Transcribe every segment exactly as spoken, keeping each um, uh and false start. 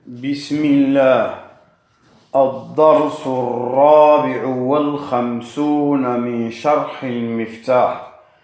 بسم الله. الدرس الرابع والخمسون من شرح المفتاح.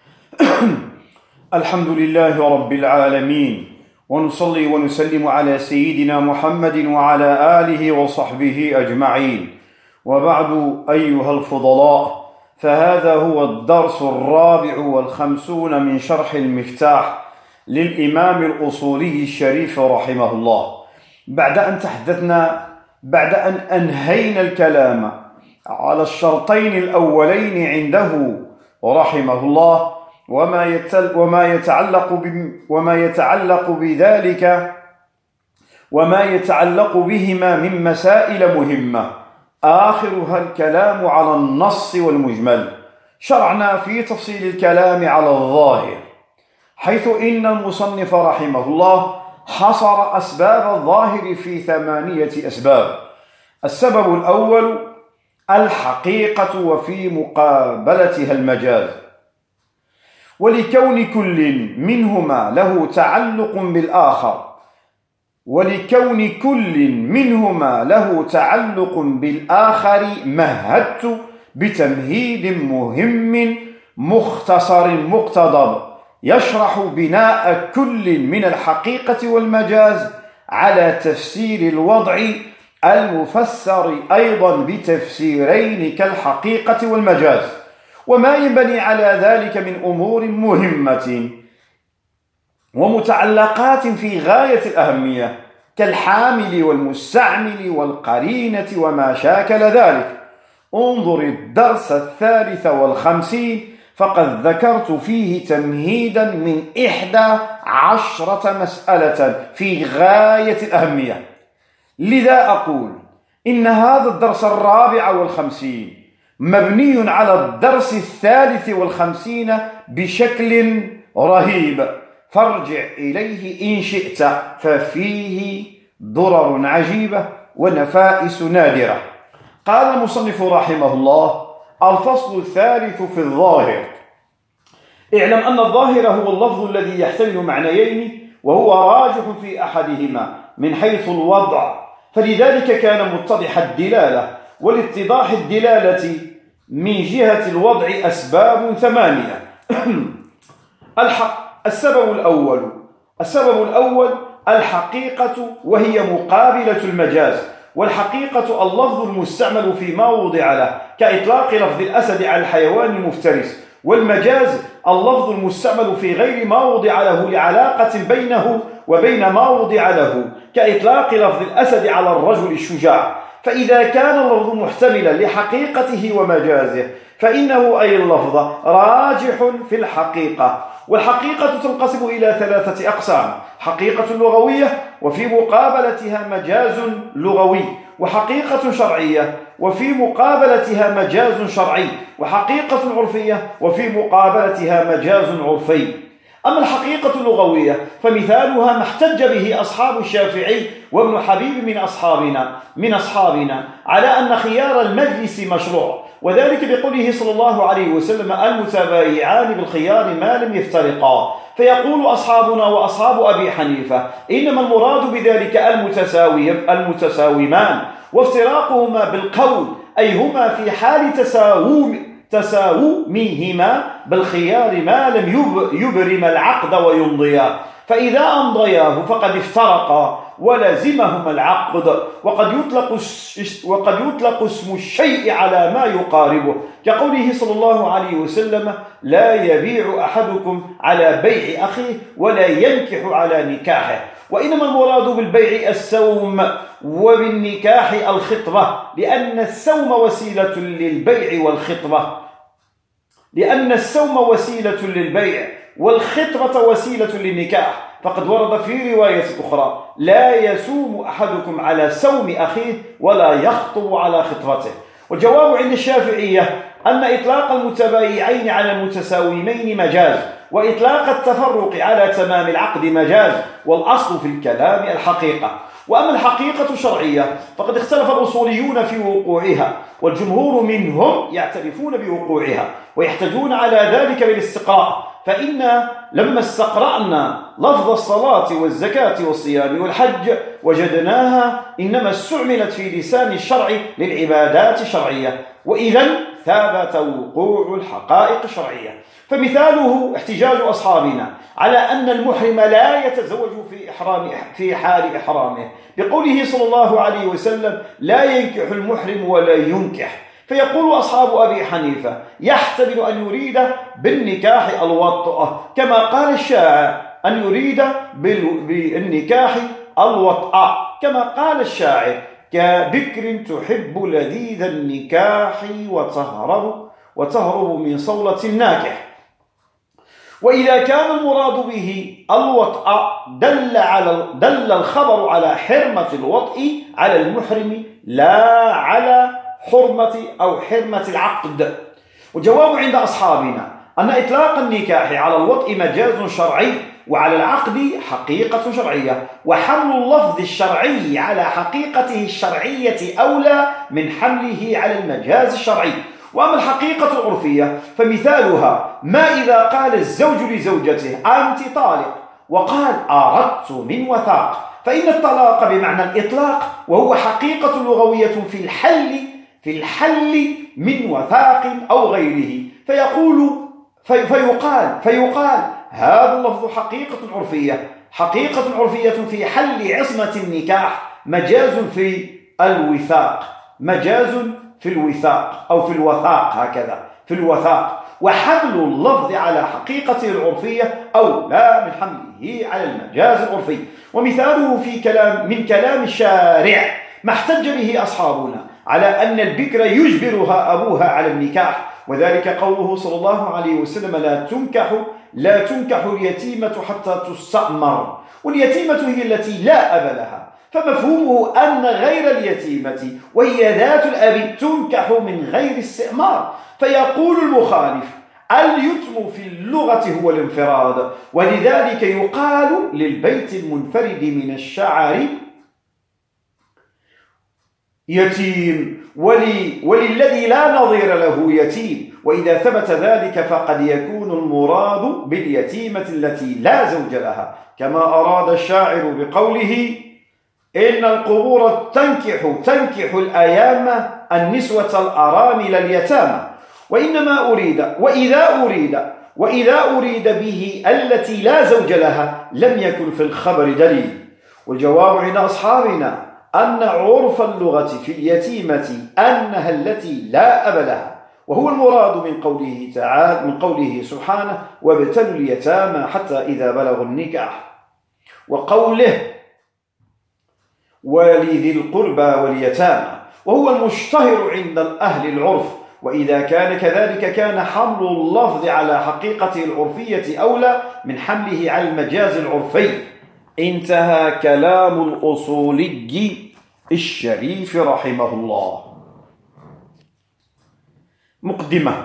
الحمد لله رب العالمين، ونصلي ونسلم على سيدنا محمد وعلى آله وصحبه أجمعين، وبعد أيها الفضلاء، فهذا هو الدرس الرابع والخمسون من شرح المفتاح للإمام الأصولي الشريف رحمه الله. بعد أن تحدثنا بعد أن أنهينا الكلام على الشرطين الأولين عنده رحمه الله وما يتل وما يتعلق وما يتعلق بذلك وما يتعلق بهما من مسائل مهمة، آخرها الكلام على النص والمجمل. شرعنا في تفصيل الكلام على الظاهر، حيث إن المصنف رحمه الله حصر أسباب الظاهر في ثمانية أسباب. السبب الأول الحقيقة وفي مقابلتها المجاز، ولكون كل منهما له تعلق بالآخر ولكون كل منهما له تعلق بالآخر مهدت بتمهيد مهم مختصر مقتضب يشرح بناء كل من الحقيقة والمجاز على تفسير الوضع المفسر أيضا بتفسيرين كالحقيقة والمجاز، وما ينبني على ذلك من أمور مهمة ومتعلقات في غاية الأهمية كالحامل والمستعمل والقرينة وما شاكل ذلك. انظر الدرس الثالث والخمسين، فقد ذكرت فيه تمهيدا من إحدى عشرة مسألة في غاية الأهمية. لذا أقول إن هذا الدرس الرابع والخمسين مبني على الدرس الثالث والخمسين بشكل رهيب، فارجع إليه إن شئت، ففيه ضرر عجيبة ونفائس نادرة. قال المصنف رحمه الله: الفصل الثالث في الظاهر. اعلم أن الظاهر هو اللفظ الذي يحتمل معنيين، وهو راجح في أحدهما من حيث الوضع، فلذلك كان متضح الدلالة. ولاتضاح الدلالة من جهة الوضع أسباب ثمانية. الحق السبب الأول السبب الأول الحقيقة، وهي مقابلة المجاز. والحقيقة اللفظ المستعمل فيما وضع له، كإطلاق لفظ الأسد على الحيوان المفترس. والمجاز اللفظ المستعمل في غير ما وضع له لعلاقة بينه وبين ما وضع له، كإطلاق لفظ الأسد على الرجل الشجاع. فإذا كان اللفظ محتملا لحقيقته ومجازه، فإنه أي اللفظ راجح في الحقيقة. والحقيقة تنقسم إلى ثلاثة أقسام: حقيقة لغوية، وفي مقابلتها مجاز لغوي، وحقيقة شرعية، وفي مقابلتها مجاز شرعي، وحقيقة عرفية، وفي مقابلتها مجاز عرفي. أما الحقيقة اللغوية فمثالها ما احتج به أصحاب الشافعي وابن حبيب من أصحابنا من أصحابنا على أن خيار المجلس مشروع، وذلك بقوله صلى الله عليه وسلم: المتبايعان بالخيار ما لم يفترقا. فيقول أصحابنا وأصحاب أبي حنيفة: إنما المراد بذلك المتساوي المتساومان، وافتراقهما بالقول، أي هما في حال تساوم تساومهما بالخيار ما لم يبرم العقد ويمضيا، فإذا أمضياه فقد افترقا ولزمهما العقد. وقد يطلق وقد يطلق اسم الشيء على ما يقاربه، كقوله صلى الله عليه وسلم: لا يبيع أحدكم على بيع أخيه ولا ينكح على نكاحه. وإنما المراد بالبيع السوم، وبالنكاح الخطبة، لأن السوم وسيلة للبيع والخطبة لأن السوم وسيلة للبيع والخطبة وسيلة للنكاح. فقد ورد في رواية أخرى: لا يسوم أحدكم على سوم أخيه ولا يخطب على خطبته. والجواب عند الشافعية أن إطلاق المتبايعين على المتساومين مجاز، وإطلاق التفرق على تمام العقد مجاز، والأصل في الكلام الحقيقة. وأما الحقيقة الشرعية فقد اختلف الأصوليون في وقوعها، والجمهور منهم يعترفون بوقوعها ويحتجون على ذلك بالاستقراء. فإن لما استقرأنا لفظ الصلاة والزكاة والصيام والحج وجدناها إنما استعملت في لسان الشرع للعبادات الشرعية، وإذن ثبت وقوع الحقائق الشرعية. فمثاله احتجاج أصحابنا على أن المحرم لا يتزوج في إحرام في حال إحرامه بقوله صلى الله عليه وسلم: لا ينكح المحرم ولا ينكح. فيقول أصحاب أبي حنيفة: يحتمل أن يريد بالنكاح الوطء، كما قال الشاعر أن يريد بالنكاح الوطء، كما قال الشاعر: كبكر تحب لذيذ النكاح وتهرب وتهرب من صولة الناكح. وإذا كان المراد به الوطء دل على دل الخبر على حرمة الوطء على المحرم لا على حرمة أو حرمة العقد. والجواب عند أصحابنا أن إطلاق النكاح على الوطء مجاز شرعي وعلى العقد حقيقة شرعية، وحمل اللفظ الشرعي على حقيقته الشرعية أولى من حمله على المجاز الشرعي. وأما الحقيقة العرفية فمثالها ما إذا قال الزوج لزوجته: أنت طالق، وقال: أردت من وثاق، فإن الطلاق بمعنى الإطلاق، وهو حقيقة لغوية في الحل في الحل من وثاق أو غيره، فيقول في فيقال فيقال هذا اللفظ حقيقة عرفية حقيقة عرفية في حل عصمة النكاح، مجاز في الوثاق مجاز في الوثاق أو في الوثاق، هكذا في الوثاق. وحمل اللفظ على حقيقته العرفية أو لا من حمله على المجاز العرفي. ومثاله في كلام من كلام الشارع ما احتج به أصحابنا على أن البكر يجبرها أبوها على النكاح، وذلك قوله صلى الله عليه وسلم: لا تنكح لا تنكح اليتيمة حتى تستأمر. واليتيمة هي التي لا أب لها، فمفهومه أن غير اليتيمة وهي ذات الأب تنكح من غير استئمار. فيقول المخالف: اليتم في اللغة هو الانفراد، ولذلك يقال للبيت المنفرد من الشعر يتيم، ولي وللذي لا نظير له يتيم. وإذا ثبت ذلك فقد يكون المراد باليتيمة التي لا زوج لها، كما أراد الشاعر بقوله: إن القبور تنكح تنكح الأيام النسوة الأرامل اليتامى. وإنما أريد وإذا أريد وإذا أريد به التي لا زوج لها لم يكن في الخبر دليل. والجواب عند أصحابنا أن عرف اللغة في اليتيمة أنها التي لا أب لها، وهو المراد من قوله تعالى من قوله سبحانه: وابتلوا اليتامى حتى إذا بلغوا النكاح، وقوله: ولذي القربى واليتامى، وهو المشتهر عند أهل العرف. وإذا كان كذلك كان حمل اللفظ على حقيقته العرفية أولى من حمله على المجاز العرفي. انتهى كلام الأصولي الشريف رحمه الله. مقدمة.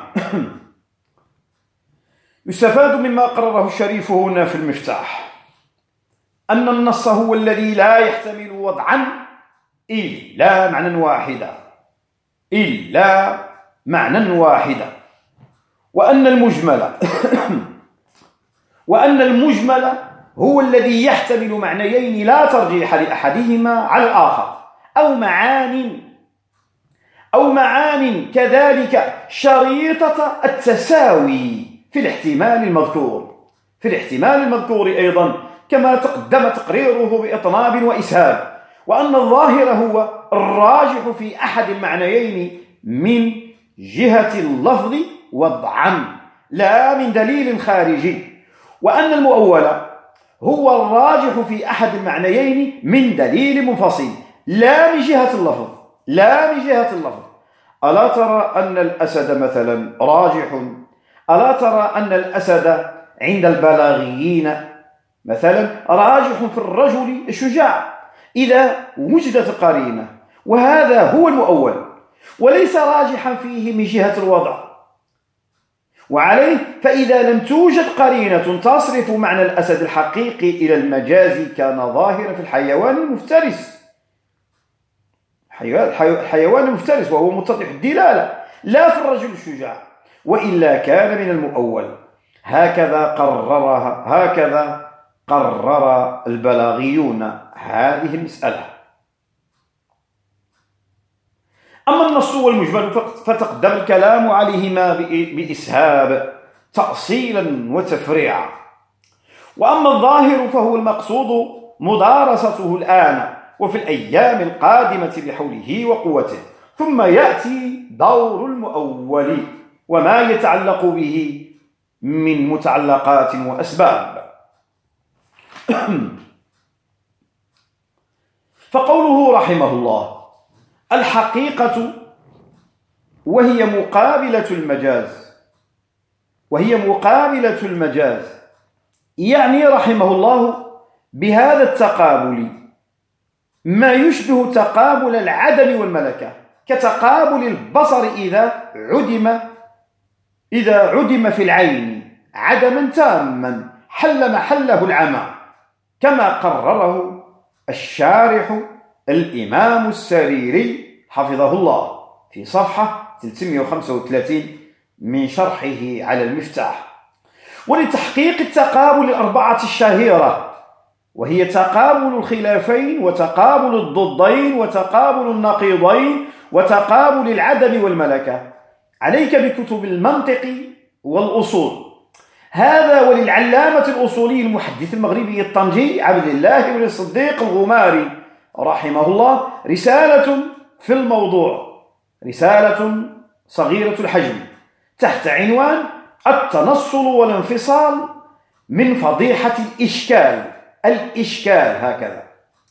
يستفاد مما قرره الشريف هنا في المفتاح أن النص هو الذي لا يحتمل وضعا إلا معنى واحدا إلا معنى واحدا وأن المجمل وأن المجمل هو الذي يحتمل معنيين لا ترجيح لأحدهما على الآخر، أو معان أو معان كذلك شريطة التساوي في الاحتمال المذكور في الاحتمال المذكور أيضا، كما تقدم تقريره بإطناب وإسهاب. وأن الظاهر هو الراجح في أحد المعنيين من جهة اللفظ وضعا لا من دليل خارجي، وأن المؤول هو الراجح في أحد المعنيين من دليل منفصل لا من جهة اللفظ لا من جهة اللفظ. ألا ترى أن الأسد مثلا راجح ألا ترى أن الأسد عند البلاغيين مثلا راجح في الرجل الشجاع إذا وجدت قرينة، وهذا هو المؤول وليس راجحا فيه من جهة الوضع. وعليه فإذا لم توجد قرينة تصرف معنى الأسد الحقيقي إلى المجاز كان ظاهرا في الحيوان المفترس الحيوان المفترس وهو متضح الدلالة لا في الرجل الشجاع، وإلا كان من المؤول. هكذا قررها هكذا قرر البلاغيون هذه المسألة. أما النص والمجمل فتقدم الكلام عليهما بإسهاب تأصيلا وتفريعا، وأما الظاهر فهو المقصود مدارسته الآن وفي الأيام القادمة بحوله وقوته، ثم يأتي دور المؤول وما يتعلق به من متعلقات وأسباب. فقوله رحمه الله الحقيقة وهي مقابلة المجاز وهي مقابلة المجاز يعني رحمه الله بهذا التقابل ما يشبه تقابل العدم والملكة، كتقابل البصر إذا عدم إذا عدم في العين عدما تاما حل محله العمى، كما قرره الشارح الإمام السريري حفظه الله في صفحة ثلاثمائة وخمسة وثلاثين من شرحه على المفتاح. ولتحقيق التقابل الأربعة الشهيرة، وهي تقابل الخلافين وتقابل الضدين وتقابل النقيضين وتقابل العدم والملكة، عليك بكتب المنطق والأصول. هذا وللعلامة الأصولي المحدث المغربي الطنجي عبد الله بن الصديق الغماري رحمه الله رسالة في الموضوع، رسالة صغيرة الحجم تحت عنوان التنصل والانفصال من فضيحة الإشكال. الإشكال هكذا.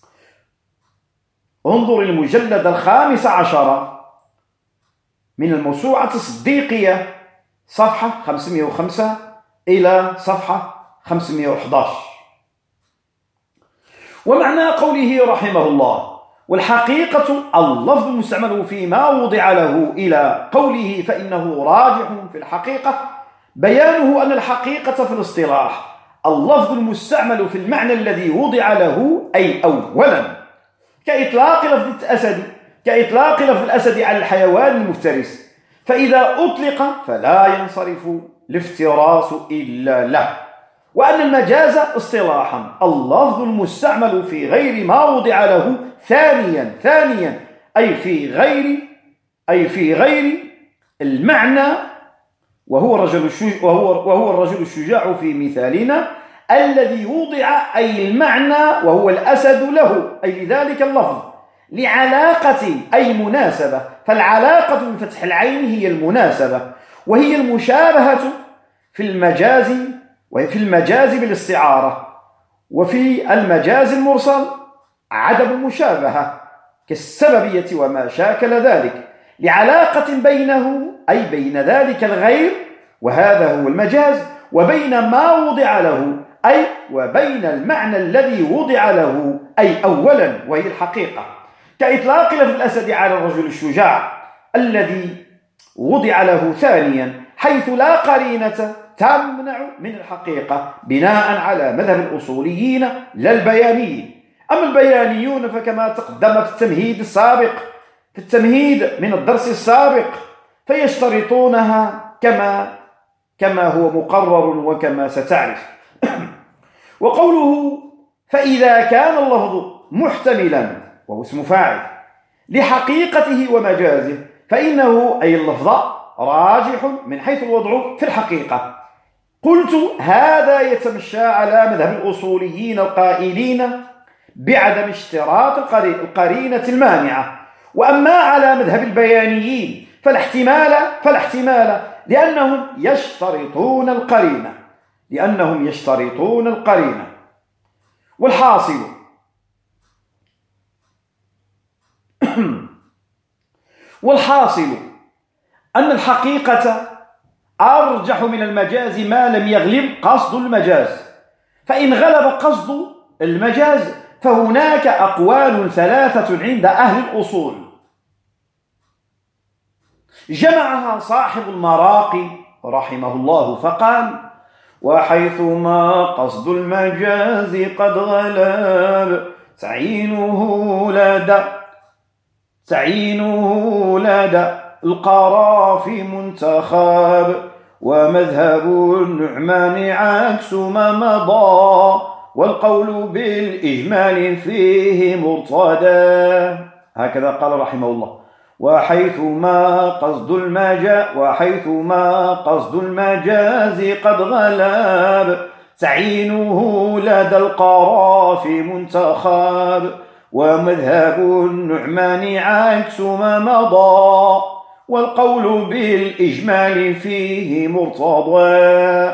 انظر المجلد الخامس عشر من الموسوعة الصديقية صفحة خمسمائة وخمسة إلى صفحة خمسمائة وأحد عشر. ومعنى قوله رحمه الله والحقيقة اللفظ المستعمل فيما وضع له إلى قوله فإنه راجح في الحقيقة، بيانه أن الحقيقة في الاصطلاح اللفظ المستعمل في المعنى الذي وضع له، أي أولا كإطلاق لفظ الأسد كإطلاق لفظ الأسد على الحيوان المفترس، فإذا أطلق فلا ينصرف الافتراس إلا له. وأن المجاز اصطلاحا اللفظ المستعمل في غير ما وضع له ثانيا ثانيا أي في غير أي في غير المعنى، وهو الرجل الشجاع وهو وهو الرجل الشجاع في مثالنا الذي وضع أي المعنى وهو الأسد له، أي لذلك اللفظ لعلاقة أي مناسبة، فالعلاقة من فتح العين هي المناسبة، وهي المشابهة في المجاز وفي المجاز بالاستعارة، وفي المجاز المرسل عدم المشابهة كالسببية وما شاكل ذلك، لعلاقة بينه أي بين ذلك الغير وهذا هو المجاز وبين ما وضع له، أي وبين المعنى الذي وضع له، أي أولا وهي الحقيقة، كإطلاق لفظ الأسد على الرجل الشجاع الذي وضع له ثانيا، حيث لا قرينة تمنع من الحقيقة بناء على مذهب الأصوليين لا البيانيين. أما البيانيون فكما تقدم في التمهيد السابق في التمهيد من الدرس السابق فيشترطونها كما كما هو مقرر وكما ستعرف. وقوله فإذا كان اللفظ محتملا وهو اسم فاعل لحقيقته ومجازه فإنه أي اللفظ راجح من حيث الوضع في الحقيقة. قلت هذا يتمشى على مذهب الأصوليين القائلين بعدم اشتراط القرينة المانعة، وأما على مذهب البيانيين فلا احتمال فلا احتمال لأنهم يشترطون القرينة لأنهم يشترطون القرينة. والحاصل والحاصل أن الحقيقة أرجح من المجاز ما لم يغلب قصد المجاز، فإن غلب قصد المجاز فهناك أقوال ثلاثة عند أهل الأصول جمعها صاحب المراقي رحمه الله فقال وحيثما قصد المجاز قد غلب تعيينه لدى تعيينه لدى القرافي منتخب، ومذهب النعمان عكس ما مضى والقول بالإجمال فيه مرتدى. هكذا قال رحمه الله. وحيثما قصد المجاز وحيثما قصد المجاز قد غلب تعيينه لدى القرى في منتخب ومذهب النعمان عكس ما مضى والقول بالإجمال فيه مرتضى.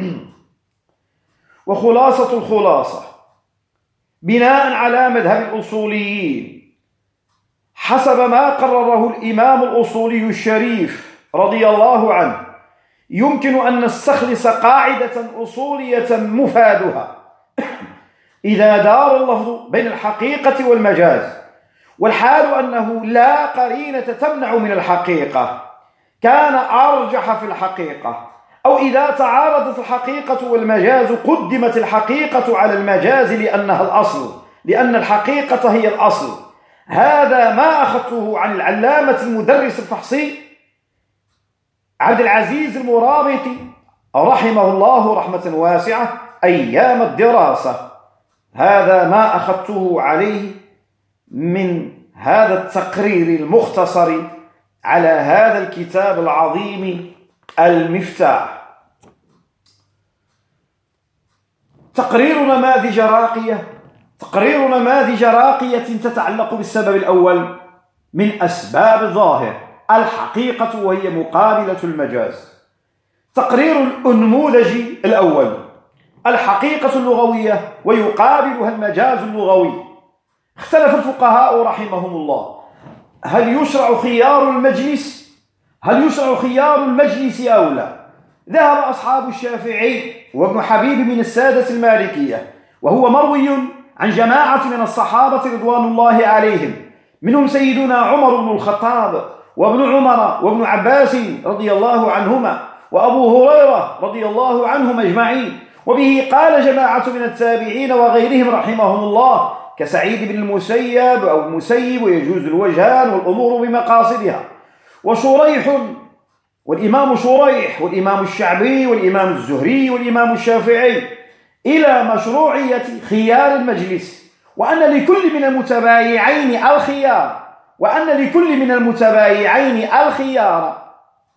وخلاصة الخلاصة بناء على مذهب الأصوليين حسب ما قرره الإمام الأصولي الشريف رضي الله عنه يمكن أن نستخلص قاعدة أصولية مفادها إذا دار اللفظ بين الحقيقة والمجاز والحال أنه لا قرينة تمنع من الحقيقة كان أرجح في الحقيقة، أو إذا تعارضت الحقيقة والمجاز قدمت الحقيقة على المجاز لأنها الأصل، لأن الحقيقة هي الأصل. هذا ما أخذته عن العلامة المدرس الفحصي عبد العزيز المرابطي رحمه الله رحمة واسعة أيام الدراسة. هذا ما أخذته عليه من هذا التقرير المختصر على هذا الكتاب العظيم المفتاح. تقرير نماذج راقية تقرير نماذج راقية تتعلق بالسبب الأول من أسباب الظاهر الحقيقة وهي مقابلة المجاز. تقرير النموذج الأول الحقيقة اللغوية ويقابلها المجاز اللغوي. اختلف الفقهاء رحمهم الله هل يشرع خيار المجلس هل يشرع خيار المجلس أو لا؟ ذهب أصحاب الشافعي وابن حبيب من السادة المالكية، وهو مروي عن جماعة من الصحابة رضوان الله عليهم، منهم سيدنا عمر بن الخطاب وابن عمر وابن عباس رضي الله عنهما وأبو هريرة رضي الله عنهم أجمعين. وبه قال جماعة من التابعين وغيرهم رحمهم الله كسعيد بن المسيب أو المسيب ويجوز الوجهان والأمور بمقاصدها. وشريح والإمام شريح والإمام الشعبي والإمام الزهري والإمام الشافعي إلى مشروعية خيار المجلس، وأن لكل من المتبايعين الخيار وأن لكل من المتبايعين الخيار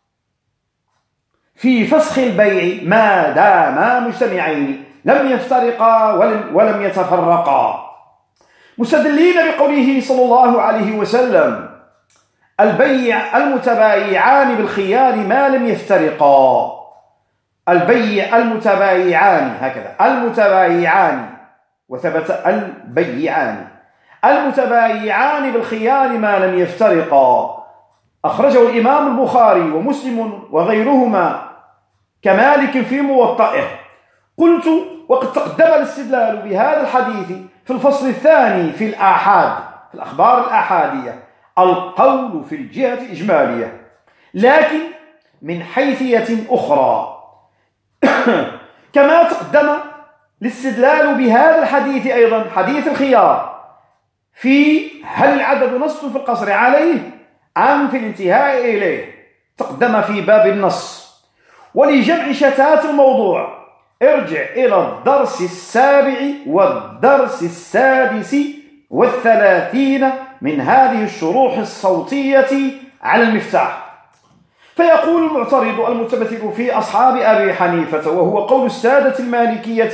في فسخ البيع ما داما مجتمعين لم يفترقا ولم, ولم يتفرقا، مستدلين بقوله صلى الله عليه وسلم البيع المتبايعان بالخيار ما لم يفترقا. البيع المتبايعان هكذا المتبايعان وثبت البيعان المتبايعان بالخيار ما لم يفترقا. أخرجه الإمام البخاري ومسلم وغيرهما كمالك في موطئه. قلت وقد تقدم الاستدلال بهذا الحديث في الفصل الثاني في الآحاد في الأخبار الآحادية القول في الجهة إجمالية، لكن من حيثية أخرى كما تقدم الاستدلال بهذا الحديث أيضا حديث الخيار في هل العدد نص في القصر عليه أم في الانتهاء إليه، تقدم في باب النص. ولجمع شتات الموضوع ارجع إلى الدرس السابع والدرس السادس والثلاثين من هذه الشروح الصوتية على المفتاح. فيقول المعترض المتمثل في أصحاب أبي حنيفة وهو قول السادة المالكية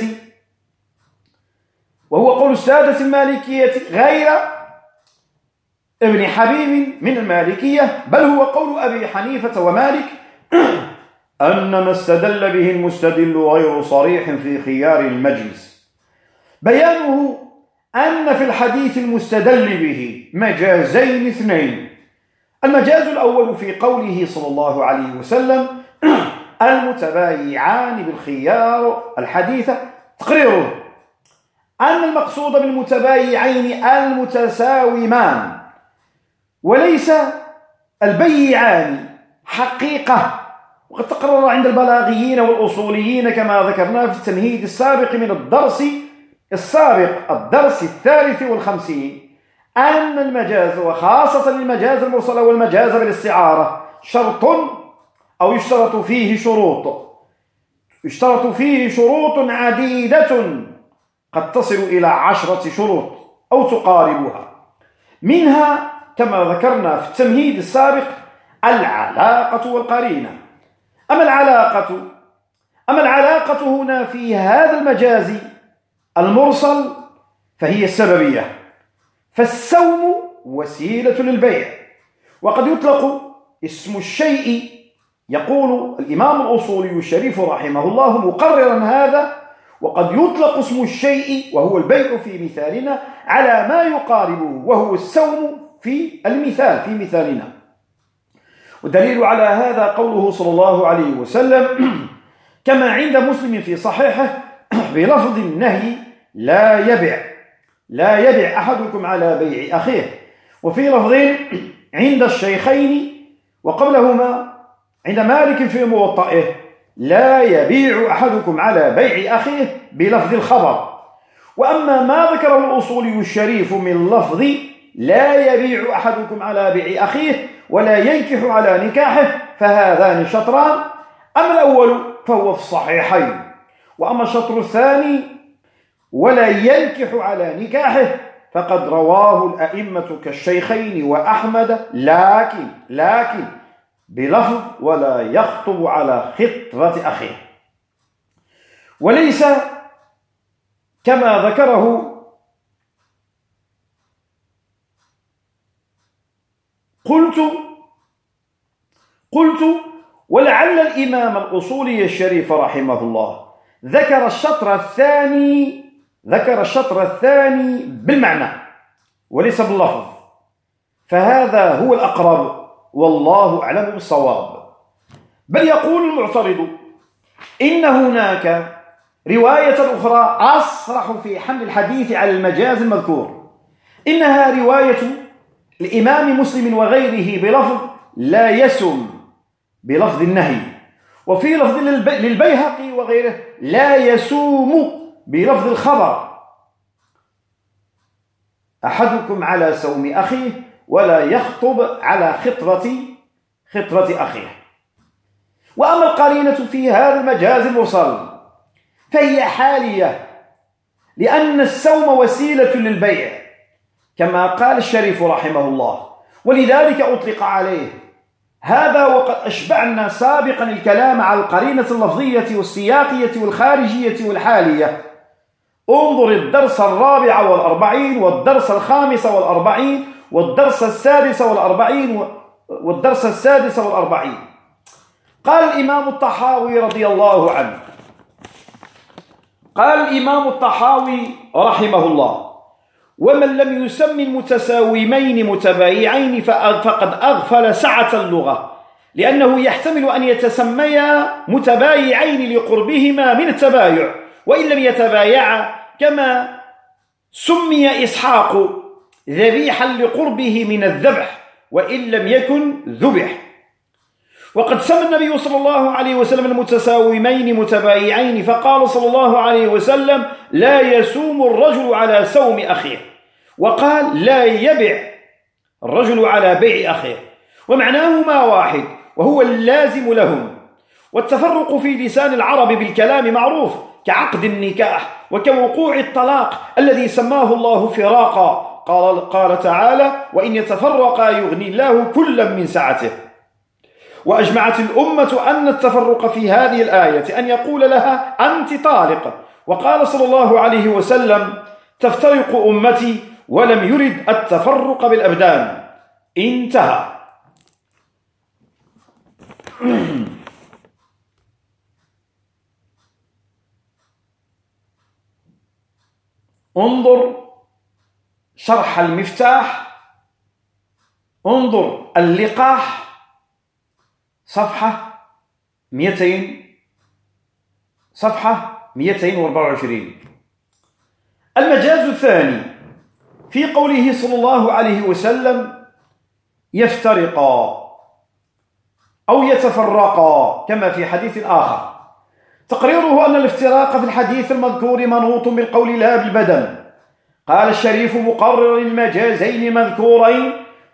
وهو قول السادة المالكية غير ابن حبيب من المالكية، بل هو قول أبي حنيفة ومالك أن ما استدل به المستدل غير صريح في خيار المجلس. بيانه أن في الحديث المستدل به مجازين اثنين. المجاز الأول في قوله صلى الله عليه وسلم المتبايعان بالخيار الحديثة، تقريره أن المقصود بالمتبايعين المتساومان وليس البيعان حقيقة. وقد تقرر عند البلاغيين والأصوليين كما ذكرنا في التمهيد السابق من الدرس السابق الدرس الثالث والخمسين أن المجاز وخاصة المجاز المرسل والمجاز بالاستعارة شرط أو يشترط فيه شروط يشترط فيه شروط عديدة قد تصل إلى عشرة شروط أو تقاربها. منها كما ذكرنا في التمهيد السابق العلاقة والقرينة. أما العلاقة أما العلاقة هنا في هذا المجاز المرسل فهي السببية، فالسوم وسيلة للبيع، وقد يطلق اسم الشيء، يقول الإمام الأصولي الشريف رحمه الله مقررا هذا، وقد يطلق اسم الشيء وهو البيع في مثالنا على ما يقاربه وهو السوم في المثال في مثالنا. والدليل على هذا قوله صلى الله عليه وسلم كما عند مسلم في صحيحه بلفظ النهي لا يبع لا يبع أحدكم على بيع أخيه، وفي لفظ عند الشيخين وقبلهما عند مالك في موطئه لا يبيع أحدكم على بيع أخيه بلفظ الخبر. وأما ما ذكره الأصولي الشريف من لفظ لا يبيع أحدكم على بيع أخيه ولا ينكح على نكاحه فهذان شطران، أما الأول فهو في الصحيحين، وأما الشطر الثاني ولا ينكح على نكاحه فقد رواه الأئمة كالشيخين وأحمد لكن لكن بلفظ ولا يخطب على خطبة أخيه، وليس كما ذكره قلت قلت ولعل الإمام الأصولي الشريف رحمه الله ذكر الشطر الثاني ذكر الشطر الثاني بالمعنى وليس باللفظ، فهذا هو الأقرب والله أعلم بالصواب. بل يقول المعترض إن هناك رواية أخرى أصرح في حمل الحديث على المجاز المذكور، إنها رواية الإمام مسلم وغيره بلفظ لا يسم بلفظ النهي، وفي لفظ للبيهقي وغيره لا يسوم بلفظ الخبر أحدكم على سوم أخيه ولا يخطب على خطبة خطبة أخيه. وأما القرينة في هذا المجاز المرسل فهي حالية، لأن السوم وسيلة للبيع كما قال الشريف رحمه الله، ولذلك أطلق عليه هذا. وقد أشبعنا سابقا الكلام على القرينة اللفظية والسياقية والخارجية والحالية. انظر الدرس الرابع والأربعين والدرس الخامس والأربعين والدرس السادس والأربعين والدرس السادس والأربعين. قال الإمام الطحاوي رضي الله عنه قال الإمام الطحاوي رحمه الله: ومن لم يسم المتساومين متبايعين فقد أغفل سعة اللغة، لأنه يحتمل أن يتسميا متبايعين لقربهما من التبايع وإن لم يتبايعا، كما سمي إسحاق ذبيحا لقربه من الذبح وإن لم يكن ذبح. وقد سمى النبي صلى الله عليه وسلم المتساومين متبايعين، فقال صلى الله عليه وسلم: لا يسوم الرجل على سوم أخيه، وقال: لا يبع الرجل على بيع أخيه، ومعناهما واحد وهو اللازم لهم. والتفرق في لسان العرب بالكلام معروف كعقد النكاح وكوقوع الطلاق الذي سماه الله فراقا. قال, قال تعالى: وإن يتفرقا يغني الله كلا من سعته. وأجمعت الأمة أن التفرق في هذه الآية أن يقول لها: أنت طالق. وقال صلى الله عليه وسلم: تفترق أمتي، ولم يرد التفرق بالأبدان. انتهى. انظر شرح المفتاح، انظر اللقاح، صفحة مئتين صفحة مئتين وأربعة وعشرين. المجاز الثاني في قوله صلى الله عليه وسلم: يفترقا أو يتفرقا، كما في حديث آخر. تقريره أن الافتراق في الحديث المذكور منوط بالقول لا بالبدن. قال الشريف مقرر المجازين مذكورين: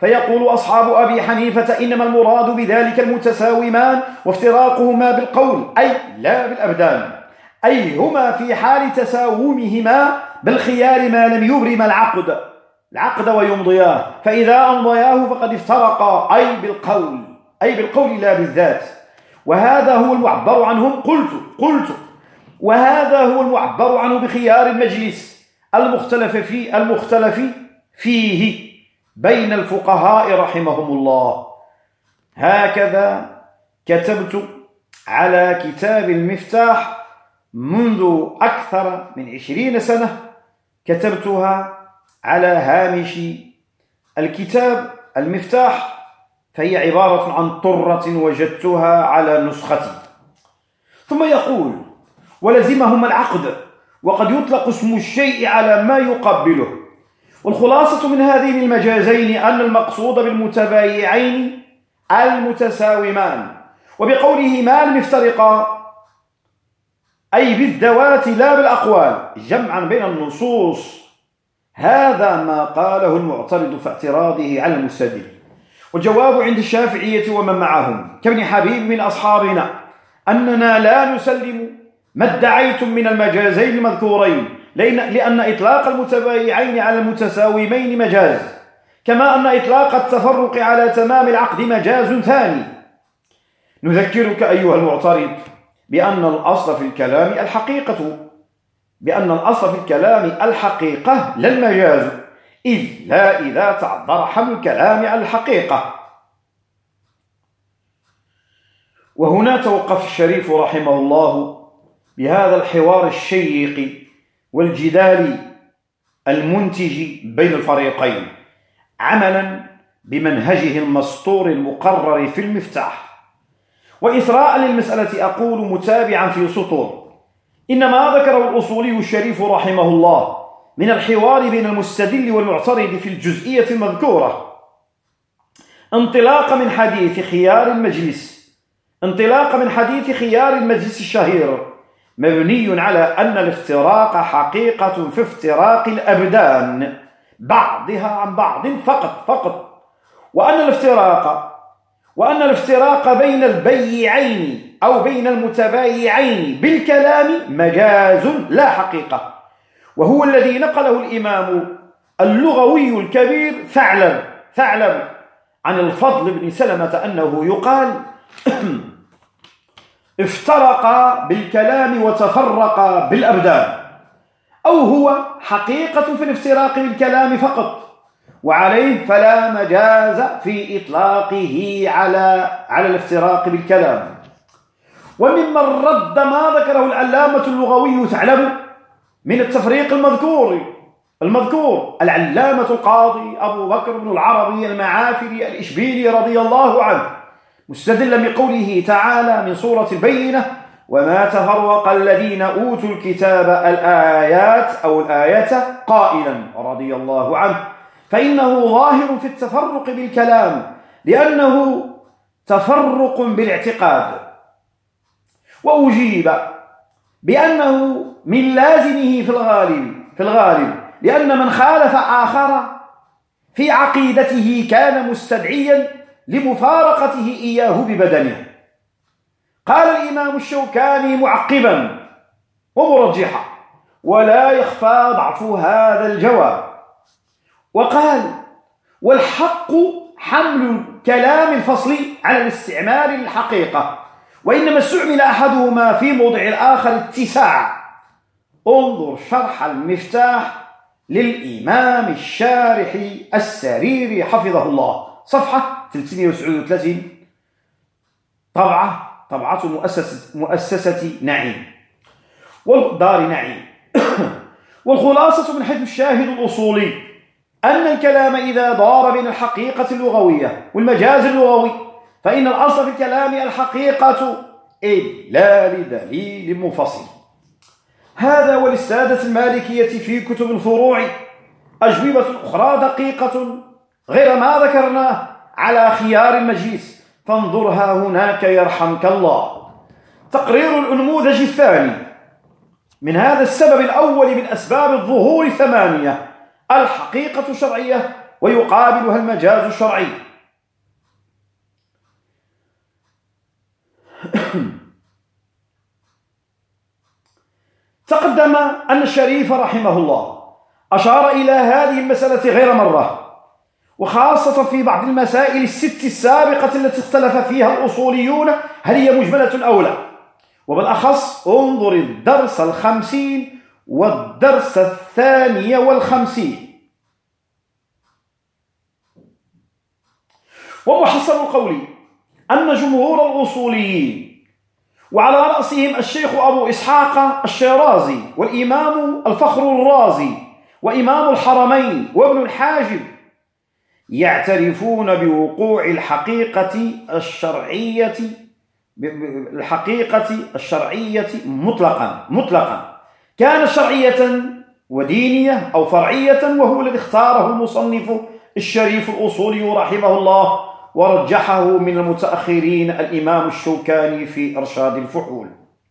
فيقول أصحاب أبي حنيفة إنما المراد بذلك المتساومان وافتراقهما بالقول أي لا بالأبدان، أي هما في حال تساومهما بالخيار ما لم يبرم العقد العقد ويمضياه، فإذا أمضياه فقد افترقا أي بالقول أي بالقول لا بالذات. وهذا هو المعبر عنهم قلت قلت وهذا هو المعبر عنه بخيار المجلس المختلف فيه المختلف فيه بين الفقهاء رحمهم الله. هكذا كتبت على كتاب المفتاح منذ أكثر من عشرين سنة، كتبتها على هامش الكتاب المفتاح، فهي عبارة عن طرة وجدتها على نسختي. ثم يقول ولزمهم العقد، وقد يطلق اسم الشيء على ما يقابله. والخلاصة من هذين المجازين أن المقصود بالمتبايعين المتساومان، وبقوله ما المفترقا أي بالذوات لا بالأقوال جمعا بين النصوص. هذا ما قاله المعترض في اعتراضه على المستدل. والجواب عند الشافعية ومن معهم كابن حبيب من أصحابنا أننا لا نسلم ما ادعيتم من المجازين المذكورين، لأن إطلاق المتبايعين على المتساومين مجاز، كما أن إطلاق التفرق على تمام العقد مجاز ثاني. نذكرك أيها المعترض بأن الأصل في الكلام الحقيقة بأن الأصل في الكلام الحقيقة لا المجاز، إذ لا إذا تعذر حمل الكلام على الحقيقة. وهنا توقف الشريف رحمه الله بهذا الحوار الشيق والجدال المنتج بين الفريقين، عملا بمنهجه المسطور المقرر في المفتاح. وإثراء للمسألة أقول متابعا في سطور إنما ذكره الأصولي الشريف رحمه الله من الحوار بين المستدل والمعترض في الجزئية المذكورة، انطلاق من حديث خيار المجلس انطلاق من حديث خيار المجلس الشهير، مبني على أن الافتراق حقيقة في افتراق الأبدان بعضها عن بعض فقط فقط وأن الافتراق وأن الافتراق بين البيعين أو بين المتبايعين بالكلام مجاز لا حقيقة، وهو الذي نقله الإمام اللغوي الكبير ثعلب ثعلب عن الفضل بن سلمة أنه يقال افترقا بالكلام وتفرقا بالأبدان، أو هو حقيقة في الافتراق بالكلام فقط، وعليه فلا مجاز في إطلاقه على على الافتراق بالكلام. وممن رد ما ذكره العلامة اللغوي ثعلب من التفريق المذكور المذكور العلامة القاضي أبو بكر بن العربي المعافري الإشبيلي رضي الله عنه، مستدلا بقوله تعالى من سورة البينة وما تفرق الذين أوتوا الكتاب الآيات أو الآية قائلا رضي الله عنه، فإنه ظاهر في التفرق بالكلام لأنه تفرق بالاعتقاد. وأجيب بأنه من لازمه في الغالب في الغالب لأن من خالف آخر في عقيدته كان مستدعيا لمفارقته إياه ببدنه. قال الإمام الشوكاني معقبا ومرجحا ولا يخفى ضعف هذا الجواب، وقال والحق حمل كلام الفصل على الاستعمال للحقيقة، وإنما استعمل أحدهما في موضع الآخر اتساع. انظر شرح المفتاح للإمام الشارحي السريري حفظه الله، صفحة ثلاثمائة وتسعة وثلاثين، طبعة طبعة مؤسسة, مؤسسة نعيم ودار نعيم. والخلاصة من حيث الشاهد الأصولي أن الكلام إذا دار بين الحقيقة اللغوية والمجاز اللغوي فإن الأصل في الكلام الحقيقة إلا لدليل منفصل. هذا وللسادة المالكية في كتب الفروع أجوبة أخرى دقيقة غير ما ذكرناه على خيار المجلس، فانظرها هناك يرحمك الله. تقرير الأنموذج الثاني من هذا السبب الأول من أسباب الظهور ثمانية: الحقيقة الشرعية ويقابلها المجاز الشرعي. تقدم أن الشريف رحمه الله أشار إلى هذه المسألة غير مرة، وخاصة في بعض المسائل الست السابقة التي اختلف فيها الأصوليون هل هي مجملة أو لا. وبالأخص انظر الدرس الخمسين والدرس الثاني والخمسين. ومحصل قولي أن جمهور الأصوليين وعلى رأسهم الشيخ أبو إسحاق الشيرازي والإمام الفخر الرازي وإمام الحرمين وابن الحاجب يعترفون بوقوع الحقيقة الشرعية الحقيقة الشرعية مطلقا مطلقا كانت شرعية ودينية أو فرعية، وهو الذي اختاره المصنف الشريف الأصولي رحمه الله، ورجحه من المتأخرين الإمام الشوكاني في إرشاد الفحول.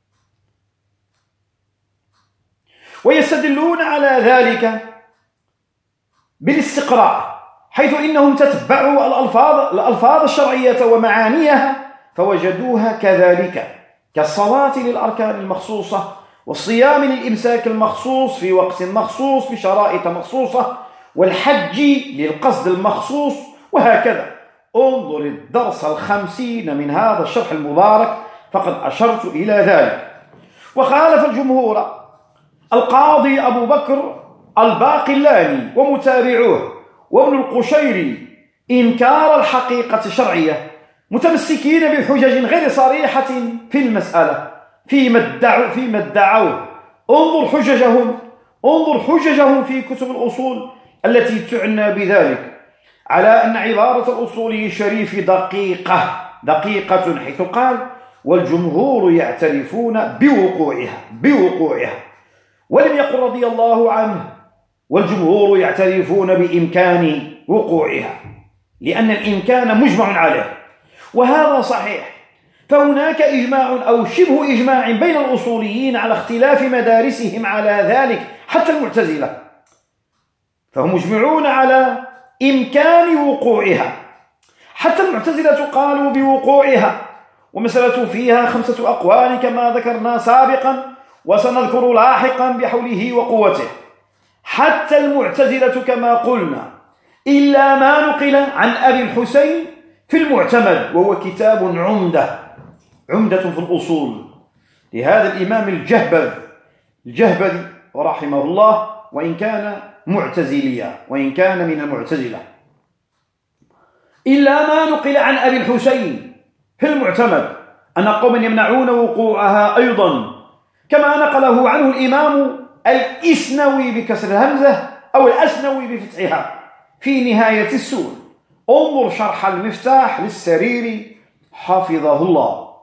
ويستدلون على ذلك بالاستقراء، حيث إنهم تتبعوا الألفاظ, الألفاظ الشرعية ومعانيها فوجدوها كذلك، كالصلاة للأركان المخصوصة، والصيام للإمساك المخصوص في وقت مخصوص بشرائط مخصوصة، والحج للقصد المخصوص، وهكذا. انظر الدرس الخمسين من هذا الشرح المبارك فقد أشرت إلى ذلك. وخالف الجمهور القاضي أبو بكر الباقلاني ومتابعوه وابن القشيري إنكار الحقيقة الشرعية، متمسكين بحجج غير صريحة في المسألة فيما ادعوا فيما ادعوه. انظر حججهم انظر حججهم في كتب الأصول التي تعنى بذلك، على أن عبارة الأصولي الشريف دقيقة دقيقة حيث قال: والجمهور يعترفون بوقوعها بوقوعها ولم يقل رضي الله عنه والجمهور يعترفون بإمكان وقوعها، لأن الإمكان مجمع عليه، وهذا صحيح. فهناك إجماع أو شبه إجماع بين الأصوليين على اختلاف مدارسهم على ذلك، حتى المعتزلة فهم مجمعون على إمكان وقوعها، حتى المعتزلة قالوا بوقوعها، ومسألة فيها خمسة أقوال كما ذكرنا سابقا وسنذكر لاحقا بحوله وقوته. حتى المعتزلة كما قلنا، إلا ما نقل عن أبي الحسين في المعتمد، وهو كتاب عمدة عمدة في الأصول لهذا الإمام الجهبذ الجهبذي رحمه الله، وإن كان معتزليا وإن كان من المعتزلة. إلا ما نقل عن أبي الحسين في المعتمد أن قوما يمنعون وقوعها أيضا، كما نقله عنه الإمام الإسنوي بكسر الهمزة أو الأسنوي بفتحها في نهاية السور. انظر شرح المفتاح للسريري حفظه الله.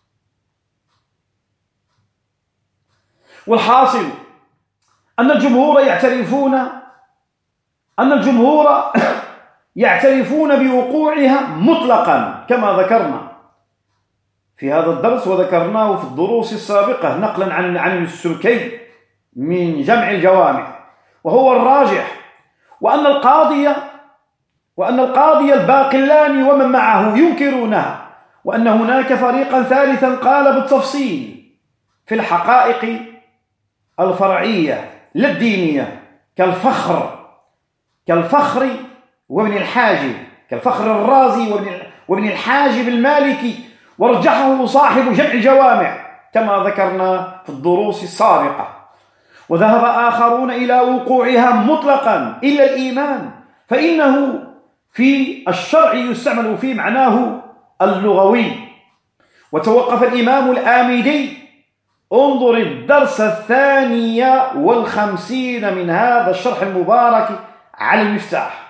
والحاصل أن الجمهور يعترفون أن الجمهور يعترفون بوقوعها مطلقا كما ذكرنا في هذا الدرس، وذكرناه في الدروس السابقة نقلا عن عن السلكي من جمع الجوامع، وهو الراجح. وأن القاضي وأن القاضي الباقلاني ومن معه ينكرونها، وأن هناك فريقا ثالثا قال بالتفصيل في الحقائق الفرعية لا الدينية، كالفخر كالفخر وابن الحاجب كالفخر الرازي وابن الحاجب المالكي، ورجحه صاحب جمع الجوامع كما ذكرنا في الدروس السابقة. وذهب آخرون إلى وقوعها مطلقا إلا الإيمان، فإنه في الشرع يستعمل في معناه اللغوي. وتوقف الإمام الآمدي، انظر الدرس الثاني والخمسين من هذا الشرح المبارك على المفتاح،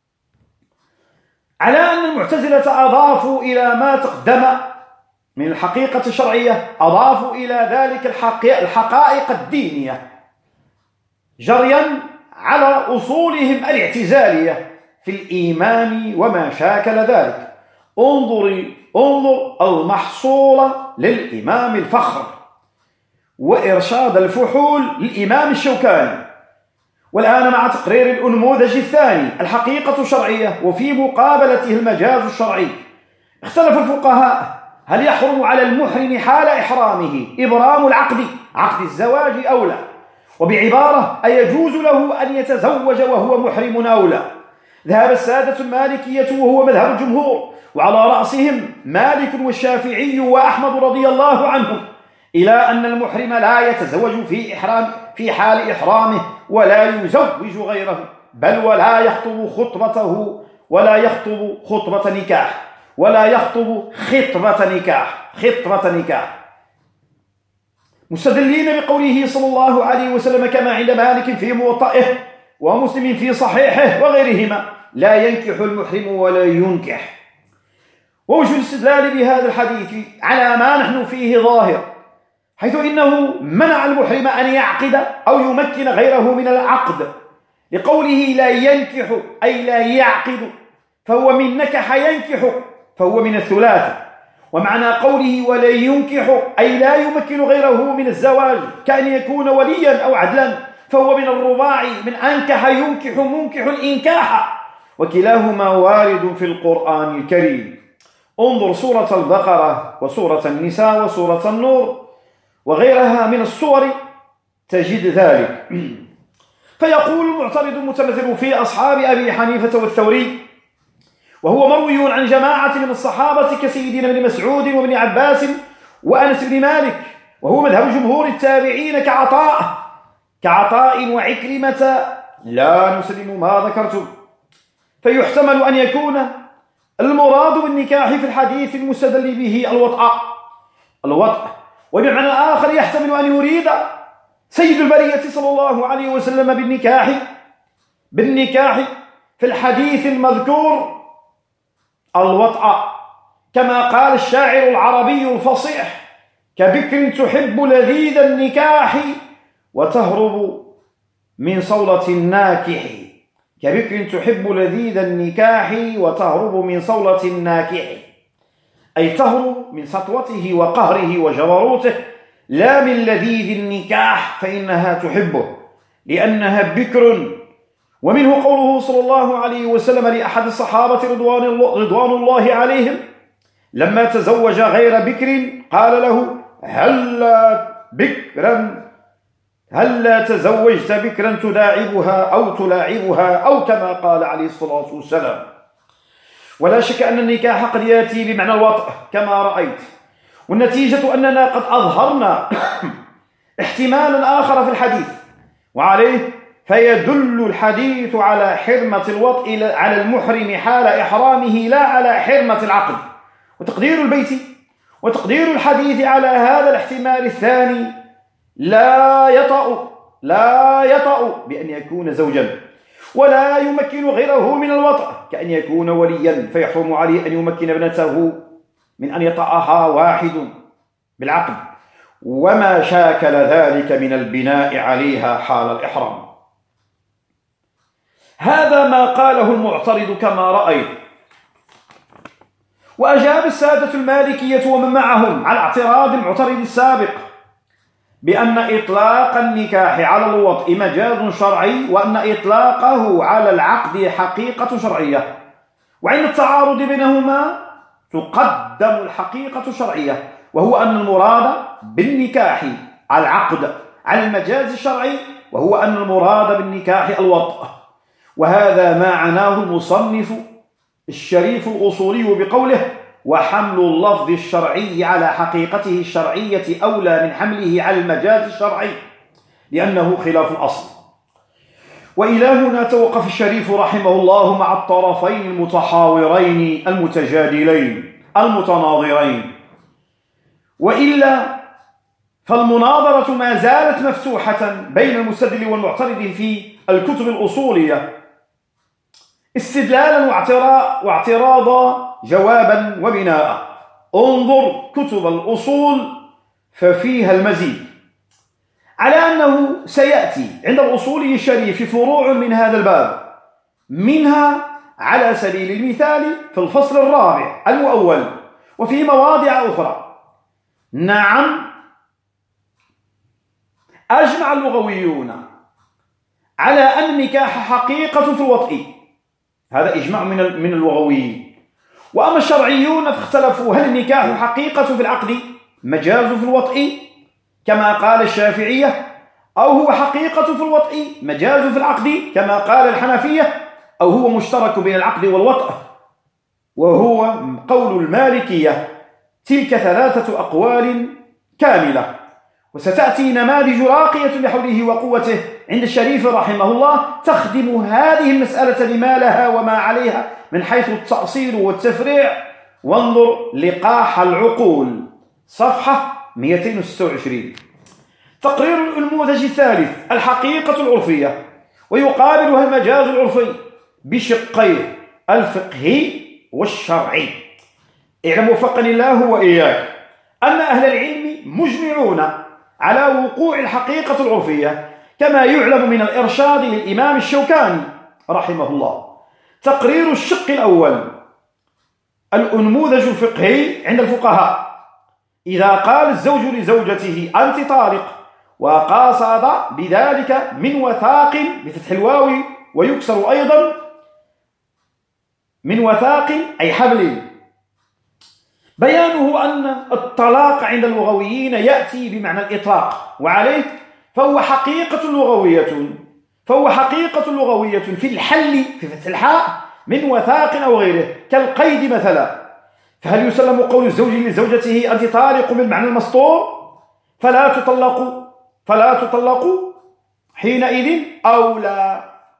على أن المعتزلة أضافوا إلى ما تقدم من الحقيقة الشرعية، أضافوا إلى ذلك الحقائق الدينية جريا على أصولهم الاعتزالية في الإيمان وما شاكل ذلك. انظر انظر المحصول للإمام الفخر وإرشاد الفحول للإمام الشوكاني، والآن مع تقرير الأنموذج الثاني الحقيقة الشرعية وفي مقابلته المجاز الشرعي. اختلف الفقهاء هل يحرم على المحرم حال إحرامه إبرام العقد عقد الزواج أو لا، وبعبارة أيجوز له أن يتزوج وهو محرم أو لا. ذهب السادة المالكية وهو مذهب الجمهور وعلى رأسهم مالك والشافعي وأحمد رضي الله عنهم إلى أن المحرم لا يتزوج في إحرام في حال إحرامه ولا يزوج غيره، بل ولا يخطب خطبته ولا يخطب خطبة نكاح ولا يخطب خطبة نكاح خطبة نكاح مستدلين بقوله صلى الله عليه وسلم كما عند مالك في موطئه ومسلم في صحيحه وغيرهما: لا ينكح المحرم ولا ينكح. ووجه الاستدلال بهذا الحديث على ما نحن فيه ظاهر، حيث إنه منع المحرم أن يعقد أو يمكن غيره من العقد، لقوله لا ينكح أي لا يعقد، فهو من نكح ينكح فهو من الثلاثة. ومعنى قوله ولا ينكح أي لا يمكن غيره من الزواج كأن يكون وليا أو عدلا، فهو من الرباع من أنكح ينكح منكح إنكاحا، وكلاهما وارد في القرآن الكريم. انظر سورة البقرة وسورة النساء وسورة النور وغيرها من السور تجد ذلك. فيقول المعترض المتمثل في أصحاب أبي حنيفة والثوري، وهو مروي عن جماعة من الصحابة كسيدنا بن مسعود وابن عباس وأنس بن مالك، وهو مذهب جمهور التابعين كعطاء كعطاء وعكرمة لا نسلم ما ذكرتم. فيحتمل أن يكون المراد بالنكاح في الحديث المستدل به الوطأ الوطأ وبمعنى آخر يحتمل أن يريد سيد البرية صلى الله عليه وسلم بالنكاح بالنكاح في الحديث المذكور الوطأ، كما قال الشاعر العربي الفصيح: كبكر تحب لذيذ النكاح وتهرب من صولة الناكح. كبكر تحب لذيذ النكاح وتهرب من صولة الناكح، أي تهرب من سطوته وقهره وجبروته، لا من لذيذ النكاح فإنها تحبه لأنها بكر. ومنه قوله صلى الله عليه وسلم لأحد الصحابة رضوان الله, رضوان الله عليهم لما تزوج غير بكر قال له: هلا بكرا هلا تزوجت بكرا تداعبها أو تلاعبها، أو كما قال عليه الصلاة والسلام. ولا شك أن النكاح قد يأتي بمعنى الوطء كما رأيت، والنتيجة أننا قد أظهرنا احتمالا آخر في الحديث، وعليه فيدل الحديث على حرمة الوطء على المحرم حال إحرامه لا على حرمة العقد. وتقدير البيت وتقدير الحديث على هذا الاحتمال الثاني: لا يطأ لا يطأ بأن يكون زوجا، ولا يمكن غيره من الوطء كأن يكون وليا، فيحرم عليه أن يمكن ابنته من أن يطأها واحد بالعقد، وما شاكل ذلك من البناء عليها حال الإحرام. هذا ما قاله المعترض كما رأيت. وأجاب السادة المالكية ومن معهم على اعتراض المعترض السابق بأن إطلاق النكاح على الوطء مجاز شرعي، وأن إطلاقه على العقد حقيقة شرعية، وعند التعارض بينهما تقدم الحقيقة الشرعية، وهو أن المراد بالنكاح على العقد على المجاز الشرعي، وهو أن المراد بالنكاح الوطء. وهذا ما عناه المصنف الشريف الأصولي بقوله: وحمل اللفظ الشرعي على حقيقته الشرعية أولى من حمله على المجاز الشرعي لأنه خلاف الأصل. وإلى هنا توقف الشريف رحمه الله مع الطرفين المتحاورين المتجادلين المتناظرين، وإلا فالمناظرة ما زالت مفتوحة بين المستدل والمعترض في الكتب الأصولية، استدلالا واعتراضا جوابا وبناء. انظر كتب الأصول ففيها المزيد، على أنه سيأتي عند الأصولي الشريف فروع من هذا الباب، منها على سبيل المثال في الفصل الرابع المؤول وفي مواضع أخرى. نعم، أجمع اللغويون على أن النكاح حقيقة في الوطء، هذا إجماع من من اللغويين. وأما الشرعيون فاختلفوا هل النكاح حقيقة في العقد مجاز في الوطء كما قال الشافعية، أو هو حقيقة في الوطء مجاز في العقد كما قال الحنفية، أو هو مشترك بين العقد والوطء وهو قول المالكية. تلك ثلاثة أقوال كاملة، وستأتي نماذج راقية بحوله وقوته عند الشريف رحمه الله تخدم هذه المسألة بما لها وما عليها من حيث التأصيل والتفريع. وانظر لقاح العقول صفحة مئتين وستة وعشرين. تقرير النموذج الثالث الحقيقة العرفية، ويقابلها المجاز العرفي بشقيه الفقهي والشرعي. اعلم وفقني الله وإياك أن أهل العلم مجمعون على وقوع الحقيقة العرفية كما يعلم من الإرشاد للإمام الشوكاني رحمه الله. تقرير الشق الأول النموذج الفقهي عند الفقهاء: إذا قال الزوج لزوجته أنت طالق وقاصد بذلك من وثاق بفتح الواو ويكسر أيضا من وثاق أي حبل، بيانه أن الطلاق عند اللغويين يأتي بمعنى الإطلاق، وعليه فهو حقيقة لغوية فهو حقيقة لغوية في الحل في فتح الحاء من وثاق أو غيره كالقيد مثلا. فهل يسلم قول الزوج لزوجته أنت طالق بالمعنى المسطور فلا تطلق فلا تطلق حينئذ أو لا؟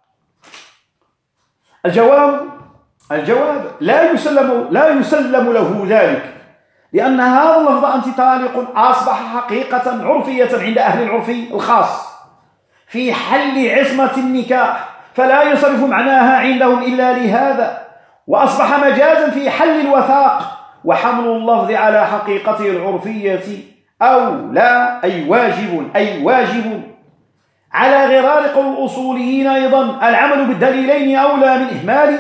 الجواب الجواب لا يسلم لا يسلم له ذلك، لأن هذا اللفظ أنت طالق أصبح حقيقة عرفية عند أهل العرف الخاص في حل عصمة النكاح، فلا يصرف معناها عندهم إلا لهذا، وأصبح مجازا في حل الوثاق. وحمل اللفظ على حقيقته العرفية أو لا أي واجب أي واجب على غرار قول الأصوليين أيضا العمل بالدليلين أولى من إهمال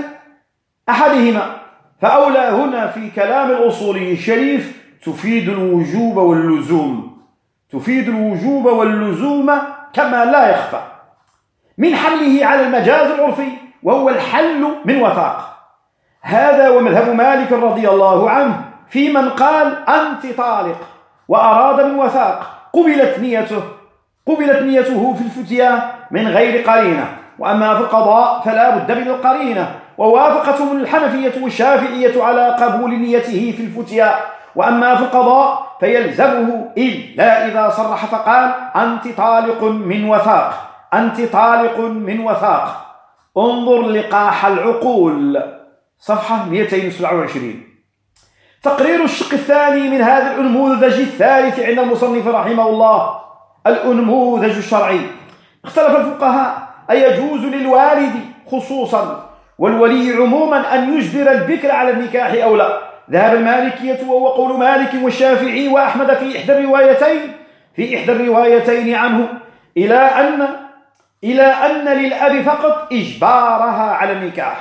أحدهما، فأولى هنا في كلام الأصولي الشريف تفيد الوجوب واللزوم تفيد الوجوب واللزوم كما لا يخفى من حمله على المجاز العرفي وهو الحل من وثاق. هذا ومذهب مالك رضي الله عنه في من قال أنت طالق وأراد من وثاق قبلت نيته قبلت نيته في الفتيا من غير قرينة. وأما في القضاء فلا بد من القرينة، ووافقتهم الحنفية والشافعية على قبول نيته في الفتيا. وأما في القضاء فيلزمه إلا إذا صرح فقال أنت طالق من وثاق أنت طالق من وثاق. انظر لقاح العقول صفحة مئتين وسبعة وعشرين. تقرير الشق الثاني من هذا الأنموذج الثالث عند المصنف رحمه الله الأنموذج الشرعي. اختلف الفقهاء أيجوز للوالد خصوصا والولي عموما أن يجبر البكر على النكاح أو لا؟ ذهب المالكية وهو قول مالك والشافعي وأحمد في إحدى الروايتين في إحدى الروايتين عنه إلى أن إلى أن للأب فقط إجبارها على النكاح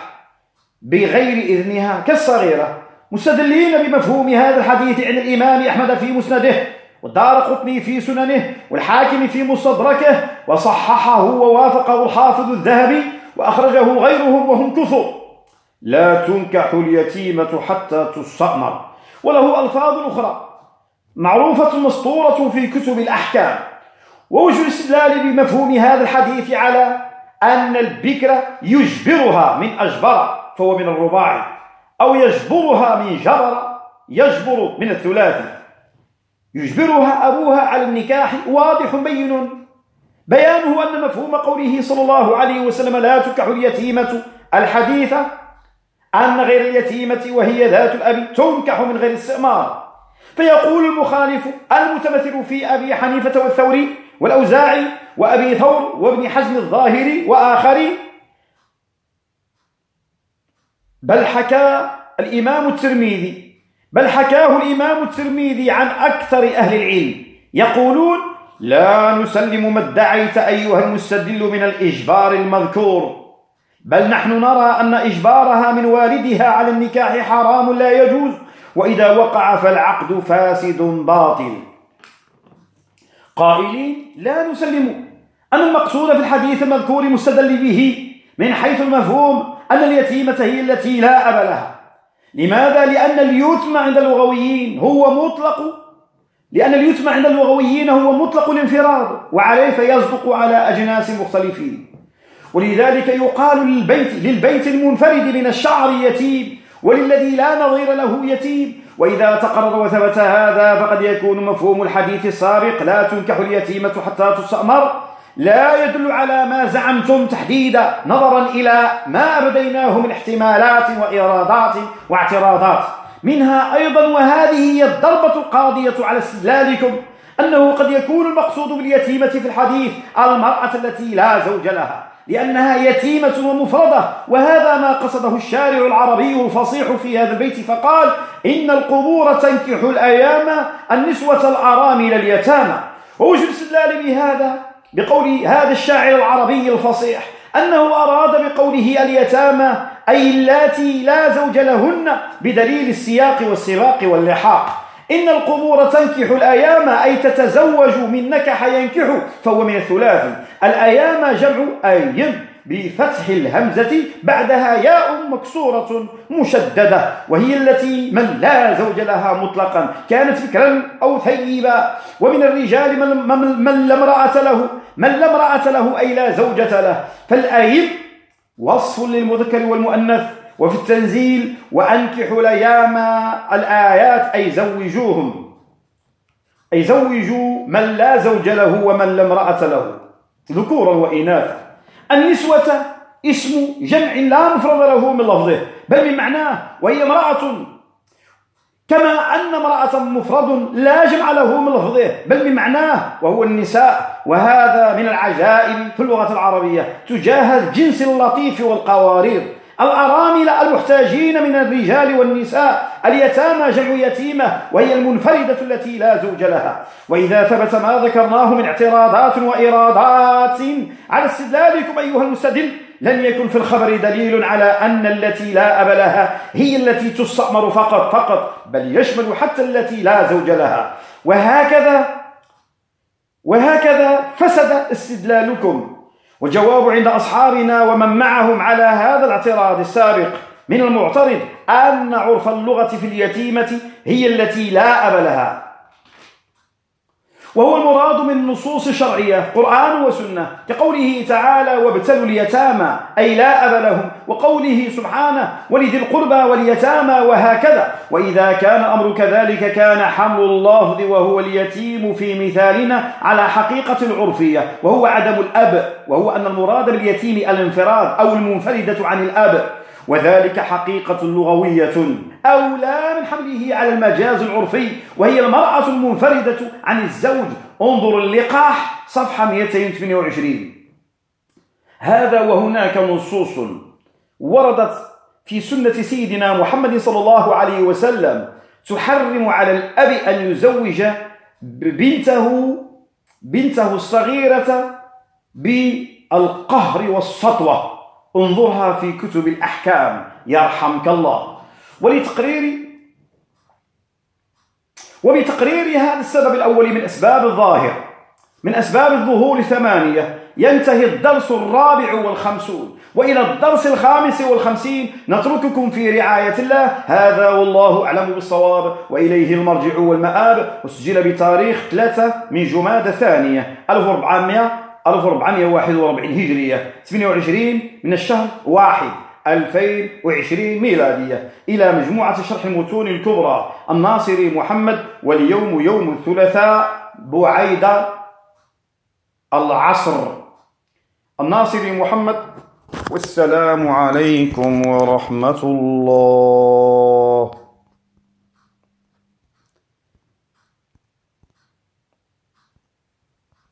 بغير إذنها كالصغيرة، مستدلين بمفهوم هذا الحديث عن الإمام أحمد في مسنده والدارقطني في سننه والحاكم في مستدركه، وصححه ووافقه الحافظ الذهبي وأخرجه غيرهم وهم كثر: لا تنكح اليتيمة حتى تستأمر. وله ألفاظ أخرى معروفة مسطورة في كتب الأحكام. ووجه الاستدلال بمفهوم هذا الحديث على أن البكر يجبرها من أجبر فهو من الرباعي، أو يجبرها من جبر يجبر من الثلاثي، يجبرها أبوها على النكاح واضح بين. بيانه أن مفهوم قوله صلى الله عليه وسلم لا تنكح اليتيمة الحديثة أن غير اليتيمة وهي ذات الأب تنكح من غير استئمار. فيقول المخالف المتمثل في أبي حنيفة والثوري والأوزاعي وأبي ثور وابن حزم الظاهري وآخرين: بل حكى الإمام الترمذي بل حكاه الإمام الترمذي عن أكثر أهل العلم يقولون: لا نسلم ما ادعيت أيها المستدل من الإجبار المذكور، بل نحن نرى أن إجبارها من والدها على النكاح حرام لا يجوز، وإذا وقع فالعقد فاسد باطل. قائلين: لا نسلم أن المقصود في الحديث المذكور مستدل به من حيث المفهوم أن اليتيمة هي التي لا أب لها. لماذا؟ لأن اليتم عند اللغويين هو مطلق لأن اليتم عند اللغويين هو مطلق الانفراد، وعليه فيصدق على أجناس مختلفين. ولذلك يقال للبيت للبيت المنفرد من الشعر يتيم، وللذي لا نظير له يتيم. وإذا تقرر وثبت هذا فقد يكون مفهوم الحديث السابق لا تنكح اليتيمة حتى تستأمر لا يدل على ما زعمتم تحديدا، نظرا إلى ما أبديناه من احتمالات وإرادات واعتراضات. منها أيضا، وهذه هي الضربة القاضية على استدلالكم، أنه قد يكون المقصود باليتيمة في الحديث المرأة التي لا زوج لها، لأنها يتيمة ومفردة، وهذا ما قصده الشارع العربي الفصيح في هذا البيت، فقال: إن القبور تنكح الأيام النسوة الأرامل اليتامى. ووجه الاستدلال بهذا بقول هذا الشاعر العربي الفصيح أنه أراد بقوله اليتامى أي اللاتي لا زوج لهن، بدليل السياق والسباق واللحاق. إن القبور تنكح الأيام أي تتزوج من نكح ينكح، فهو من الثلاثي. الأيام جمع أيم بفتح الهمزة بعدها ياء مكسورة مشددة، وهي التي من لا زوج لها مطلقا، كانت فكرا أو ثيبا. ومن الرجال من, من, من لا امرأة له من لا امرأة له أي لا زوجة له. فالأيم وصف للمذكر والمؤنث. وفي التنزيل: وأنكحوا الأيام الآيات أي زوجوهم، أي زوجوا من لا زوج له ومن لا امرأة له، ذكورا وإناثا. النسوة اسم جمع لا مفرد له من لفظه بل من معناه، وهي امرأة، كما أن امرأة مفرد لا جمع له من لفظه بل من معناه، وهو النساء. وهذا من العجائب في اللغة العربية تجاه الجنس اللطيف والقوارير. الأرامل المحتاجين من الرجال والنساء. اليتامى جمع يتيمة، وهي المنفردة التي لا زوج لها. وإذا ثبت ما ذكرناه من اعتراضات وإرادات على استدلالكم أيها المستدل، لن يكن في الخبر دليل على أن التي لا أب لها هي التي تستأمر فقط فقط، بل يشمل حتى التي لا زوج لها. وهكذا وهكذا فسد استدلالكم. والجواب عند أصحابنا ومن معهم على هذا الاعتراض السابق من المعترض أن عرف اللغة في اليتيمة هي التي لا أب لها، وهو المراد من نصوص شرعية قرآن وسنة، كقوله تعالى: وابتلوا اليتامى أي لا أب لهم، وقوله سبحانه: ولذي القربى واليتامى، وهكذا. وإذا كان أمر كذلك كان حمل اللفظ وهو اليتيم في مثالنا على حقيقة العرفية، وهو عدم الأب، وهو أن المراد باليتيم الانفراد أو المنفردة عن الأب، وذلك حقيقة لغوية أولى من حمله على المجاز العرفي، وهي المرأة المنفردة عن الزوج. انظر اللقاح صفحة مئتين وثمانية وعشرين. هذا وهناك نصوص وردت في سنة سيدنا محمد صلى الله عليه وسلم تحرم على الأب أن يزوج بنته بنته الصغيرة بالقهر والسطوة. انظرها في كتب الأحكام يرحمك الله. ولتقرير وبتقرير هذا السبب الأول من أسباب الظاهر من أسباب الظهور ثمانية ينتهي الدرس الرابع والخمسون، وإلى الدرس الخامس والخمسين نترككم في رعاية الله. هذا والله أعلم بالصواب، وإليه المرجع والمآب. وسجل بتاريخ ثلاثة من جمادى الثانية ألف وأربعمائة وواحد وأربعين هجرية، ثمانية وعشرين من الشهر واحد ألفين وعشرين ميلادية، إلى مجموعة شرح المتون الكبرى الناصري محمد. واليوم يوم الثلاثاء بعيدة العصر. الناصري محمد. والسلام عليكم ورحمة الله.